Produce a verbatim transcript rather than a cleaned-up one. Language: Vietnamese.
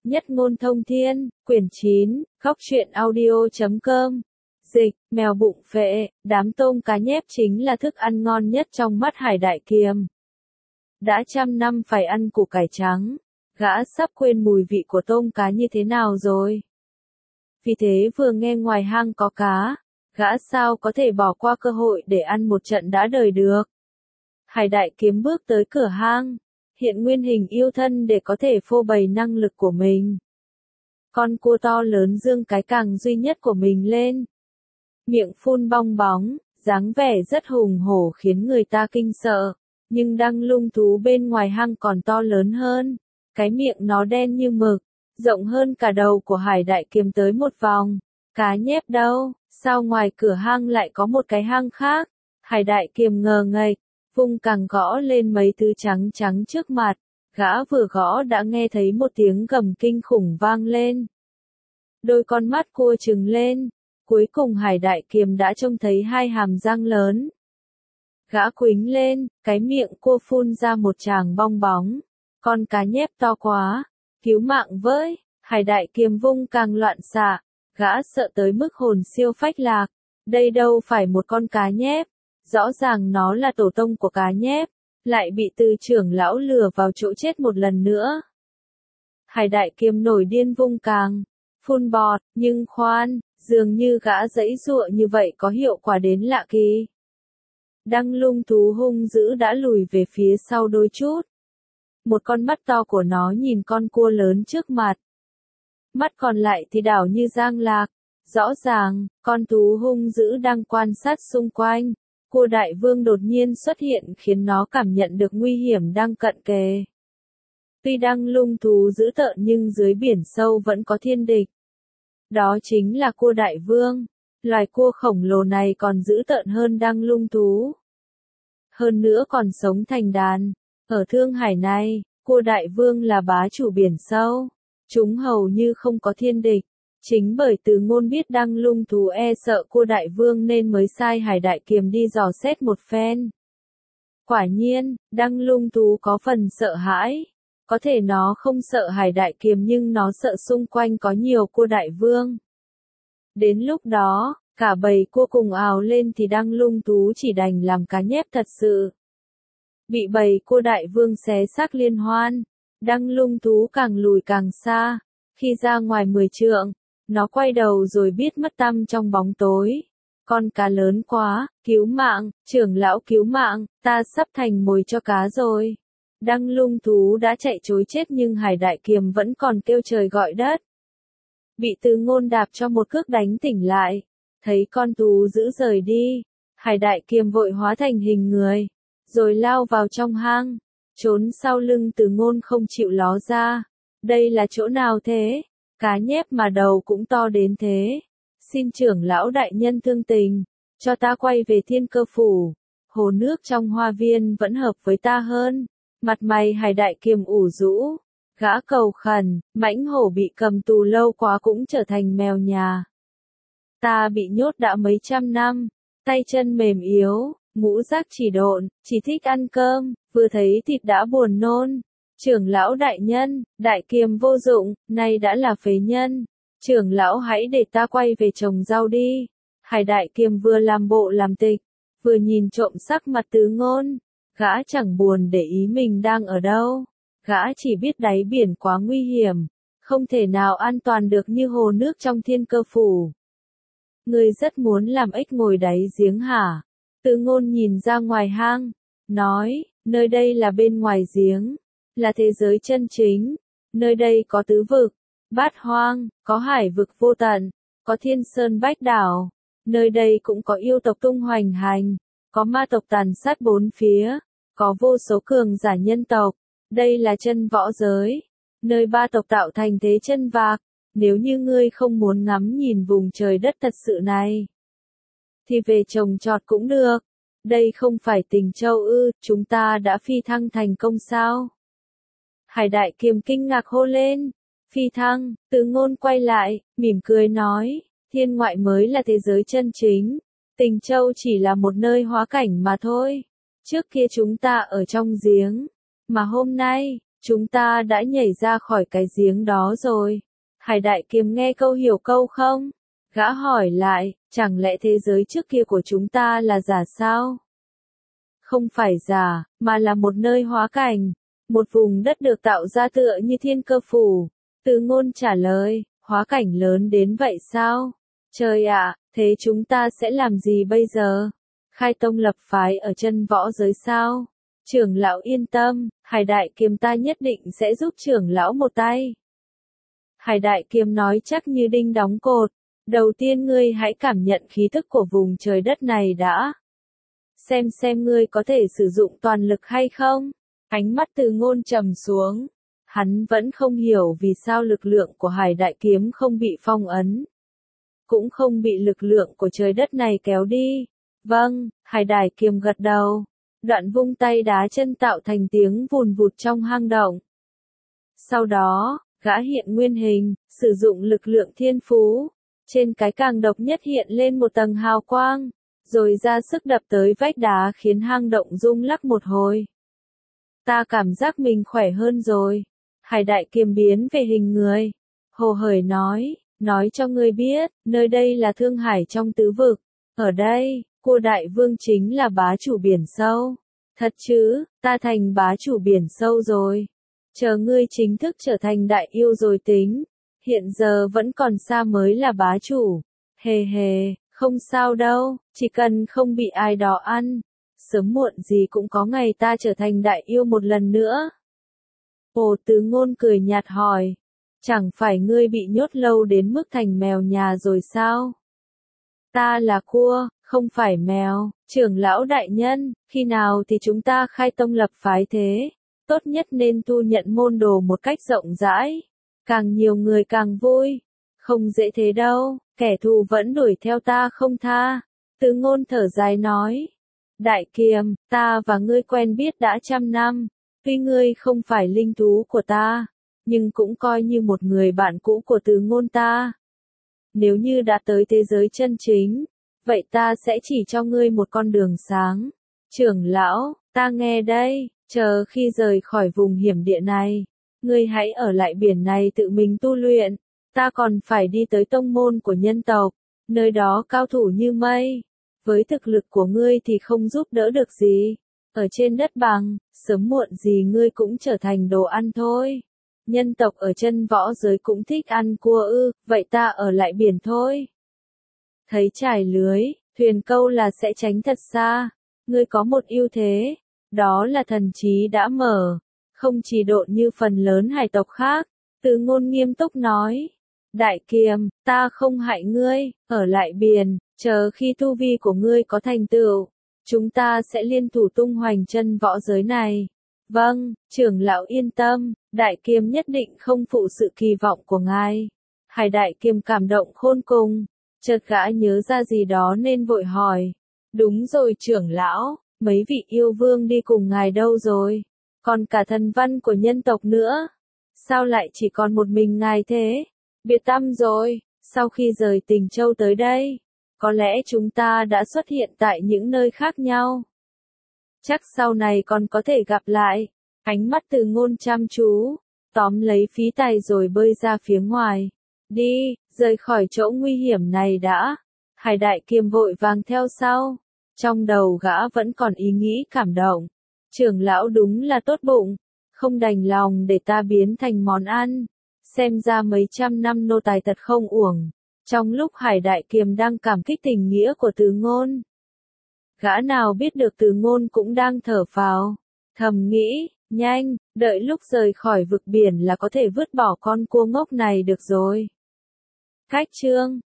Nhất ngôn thông thiên, quyển chín, góc truyện audio chấm com. Dịch, mèo bụng phệ, đám tôm cá nhép chính là thức ăn ngon nhất trong mắt Hải Đại Kiềm. Đã trăm năm phải ăn củ cải trắng, gã sắp quên mùi vị của tôm cá như thế nào rồi. Vì thế vừa nghe ngoài hang có cá, gã sao có thể bỏ qua cơ hội để ăn một trận đã đời được. Hải Đại Kiềm bước tới cửa hang, hiện nguyên hình yêu thân để có thể phô bày năng lực của mình. Con cua to lớn dương cái càng duy nhất của mình lên. Miệng phun bong bóng, dáng vẻ rất hùng hổ khiến người ta kinh sợ, nhưng đăng lung thú bên ngoài hang còn to lớn hơn. Cái miệng nó đen như mực, rộng hơn cả đầu của Hải Đại Kiềm tới một vòng. Cá nhép đâu, sao ngoài cửa hang lại có một cái hang khác? Hải Đại Kiềm ngờ ngạch, vung càng gõ lên mấy thứ trắng trắng trước mặt, gã vừa gõ đã nghe thấy một tiếng gầm kinh khủng vang lên. Đôi con mắt cua trừng lên, cuối cùng Hải Đại Kiềm đã trông thấy hai hàm răng lớn. Gã quĩnh lên, cái miệng cua phun ra một tràng bong bóng. Con cá nhép to quá, cứu mạng với, Hải Đại Kiềm vung càng loạn xạ, gã sợ tới mức hồn siêu phách lạc. Đây đâu phải một con cá nhép, rõ ràng nó là tổ tông của cá nhép, lại bị từ trưởng lão lừa vào chỗ chết một lần nữa. Hải Đại Kiềm nổi điên vung càng, phun bọt, nhưng khoan, dường như gã giãy giụa như vậy có hiệu quả đến lạ kỳ. Đăng lung thú hung dữ đã lùi về phía sau đôi chút. Một con mắt to của nó nhìn con cua lớn trước mặt. Mắt còn lại thì đảo như giang lạc. Rõ ràng, con thú hung dữ đang quan sát xung quanh. Cua đại vương đột nhiên xuất hiện khiến nó cảm nhận được nguy hiểm đang cận kề. Tuy đăng lung thú dữ tợn nhưng dưới biển sâu vẫn có thiên địch. Đó chính là cua đại vương. Loài cua khổng lồ này còn dữ tợn hơn đăng lung thú. Hơn nữa còn sống thành đàn. Ở Thương Hải này, cua đại vương là bá chủ biển sâu. Chúng hầu như không có thiên địch. Chính bởi Từ Ngôn biết đăng lung thú e sợ cua đại vương nên mới sai Hải Đại Kiềm đi dò xét một phen. Quả nhiên, đăng lung thú có phần sợ hãi. Có thể nó không sợ Hải Đại Kiềm nhưng nó sợ xung quanh có nhiều cua đại vương. Đến lúc đó, cả bầy cua cùng ào lên thì đăng lung thú chỉ đành làm cá nhép thật sự. Bị bầy cua đại vương xé xác liên hoan, đăng lung thú càng lùi càng xa. Khi ra ngoài mười trượng, nó quay đầu rồi biết mất tăm trong bóng tối. Con cá lớn quá, cứu mạng, trưởng lão cứu mạng, ta sắp thành mồi cho cá rồi. Đăng lung thú đã chạy trối chết nhưng Hải Đại Kiềm vẫn còn kêu trời gọi đất. Bị Từ Ngôn đạp cho một cước đánh tỉnh lại. Thấy con thú dữ rời đi, Hải Đại Kiềm vội hóa thành hình người, rồi lao vào trong hang, trốn sau lưng Từ Ngôn không chịu ló ra. Đây là chỗ nào thế? Cá nhép mà đầu cũng to đến thế. Xin trưởng lão đại nhân thương tình, cho ta quay về Thiên Cơ phủ. Hồ nước trong hoa viên vẫn hợp với ta hơn. Mặt mày Hải Đại Kiềm ủ rũ, gã cầu khẩn, mãnh hổ bị cầm tù lâu quá cũng trở thành mèo nhà. Ta bị nhốt đã mấy trăm năm, tay chân mềm yếu, ngũ giác chỉ độn, chỉ thích ăn cơm, vừa thấy thịt đã buồn nôn. Trưởng lão đại nhân, Đại Kiềm vô dụng, nay đã là phế nhân. Trưởng lão hãy để ta quay về trồng rau đi. Hải Đại Kiềm vừa làm bộ làm tịch, vừa nhìn trộm sắc mặt Từ Ngôn. Gã chẳng buồn để ý mình đang ở đâu. Gã chỉ biết đáy biển quá nguy hiểm, không thể nào an toàn được như hồ nước trong Thiên Cơ phủ. Ngươi rất muốn làm ếch ngồi đáy giếng hả? Từ Ngôn nhìn ra ngoài hang, nói, nơi đây là bên ngoài giếng, là thế giới chân chính. Nơi đây có tứ vực, bát hoang, có hải vực vô tận, có thiên sơn bách đảo. Nơi đây cũng có yêu tộc tung hoành hành, có ma tộc tàn sát bốn phía, có vô số cường giả nhân tộc. Đây là chân võ giới, nơi ba tộc tạo thành thế chân vạc. Nếu như ngươi không muốn ngắm nhìn vùng trời đất thật sự này, thì về trồng trọt cũng được. Đây không phải Tình Châu ư, chúng ta đã phi thăng thành công sao? Hải Đại Kiềm kinh ngạc hô lên. Phi thăng, Từ Ngôn quay lại, mỉm cười nói, thiên ngoại mới là thế giới chân chính. Tình Châu chỉ là một nơi hóa cảnh mà thôi. Trước kia chúng ta ở trong giếng, mà hôm nay, Chúng ta đã nhảy ra khỏi cái giếng đó rồi. Hải Đại Kiêm nghe câu hiểu câu không? Gã hỏi lại, chẳng lẽ thế giới trước kia của chúng ta là giả sao? Không phải giả, mà là một nơi hóa cảnh, một vùng đất được tạo ra tựa như thiên cơ phủ. Từ Ngôn trả lời, hóa cảnh lớn đến vậy sao? Trời ạ, thế chúng ta sẽ làm gì bây giờ? Khai tông lập phái ở chân võ giới sao? Trưởng lão yên tâm, Hải Đại Kiêm ta nhất định sẽ giúp trưởng lão một tay. Hải Đại Kiêm nói chắc như đinh đóng cột. Đầu tiên ngươi hãy cảm nhận khí thức của vùng trời đất này đã. Xem xem ngươi có thể sử dụng toàn lực hay không? Ánh mắt Từ Ngôn trầm xuống. Hắn vẫn không hiểu vì sao lực lượng của Hải Đại Kiếm không bị phong ấn. Cũng không bị lực lượng của trời đất này kéo đi. Vâng, Hải Đại Kiếm gật đầu. Đoạn vung tay đá chân tạo thành tiếng vùn vụt trong hang động. Sau đó, gã hiện nguyên hình, sử dụng lực lượng thiên phú. Trên cái càng độc nhất hiện lên một tầng hào quang, rồi ra sức đập tới vách đá khiến hang động rung lắc một hồi. Ta cảm giác mình khỏe hơn rồi. Hải Đại Kiêm biến về hình người. Hồ hởi nói, nói cho ngươi biết, nơi đây là Thương Hải trong tứ vực. Ở đây, Cua Đại Vương chính là bá chủ biển sâu. Thật chứ, ta thành bá chủ biển sâu rồi. Chờ ngươi chính thức trở thành đại yêu rồi tính. Hiện giờ vẫn còn xa mới là bá chủ. Hề hề, không sao đâu, chỉ cần không bị ai đó ăn. Sớm muộn gì cũng có ngày ta trở thành đại yêu một lần nữa. Ồ, Từ Ngôn cười nhạt hỏi. Chẳng phải ngươi bị nhốt lâu đến mức thành mèo nhà rồi sao? Ta là cua, không phải mèo. Trưởng lão đại nhân, khi nào thì chúng ta khai tông lập phái thế? Tốt nhất nên thu nhận môn đồ một cách rộng rãi. Càng nhiều người càng vui. Không dễ thế đâu, kẻ thù vẫn đuổi theo ta không tha. Từ Ngôn thở dài nói. Đại Kiêm, ta và ngươi quen biết đã trăm năm. Tuy ngươi không phải linh thú của ta, nhưng cũng coi như một người bạn cũ của Từ Ngôn ta. Nếu như đã tới thế giới chân chính, vậy ta sẽ chỉ cho ngươi một con đường sáng. Trưởng lão, ta nghe đây, chờ khi rời khỏi vùng hiểm địa này. Ngươi hãy ở lại biển này tự mình tu luyện, ta còn phải đi tới tông môn của nhân tộc, nơi đó cao thủ như mây. Với thực lực của ngươi thì không giúp đỡ được gì. Ở trên đất bằng, sớm muộn gì ngươi cũng trở thành đồ ăn thôi. Nhân tộc ở chân võ giới cũng thích ăn cua ư, vậy ta ở lại biển thôi. Thấy trải lưới, thuyền câu là sẽ tránh thật xa. Ngươi có một ưu thế, đó là thần trí đã mở. Không chỉ độn như phần lớn hải tộc khác. Từ Ngôn nghiêm túc nói. Đại Kiêm, ta không hại ngươi, ở lại biển, chờ khi tu vi của ngươi có thành tựu. Chúng ta sẽ liên thủ tung hoành chân võ giới này. Vâng, trưởng lão yên tâm, Đại Kiêm nhất định không phụ sự kỳ vọng của ngài. Hải Đại Kiêm cảm động khôn cùng. Chợt gã nhớ ra gì đó nên vội hỏi. Đúng rồi trưởng lão, mấy vị yêu vương đi cùng ngài đâu rồi? Còn cả thần văn của nhân tộc nữa. Sao lại chỉ còn một mình ngài thế? Biệt tâm rồi, sau khi rời Tình Châu tới đây, có lẽ chúng ta đã xuất hiện tại những nơi khác nhau. Chắc sau này còn có thể gặp lại. Ánh mắt Từ Ngôn chăm chú, tóm lấy phí tài rồi bơi ra phía ngoài. Đi, rời khỏi chỗ nguy hiểm này đã. Hải Đại Kiêm vội vàng theo sau. Trong đầu gã vẫn còn ý nghĩ cảm động. Trưởng lão đúng là tốt bụng, không đành lòng để ta biến thành món ăn. Xem ra mấy trăm năm nô tài thật không uổng. Trong lúc Hải Đại Kiêm đang cảm kích tình nghĩa của Từ Ngôn, gã nào biết được Từ Ngôn cũng đang thở phào, thầm nghĩ, nhanh, đợi lúc rời khỏi vực biển là có thể vứt bỏ con cua ngốc này được rồi. Cách chương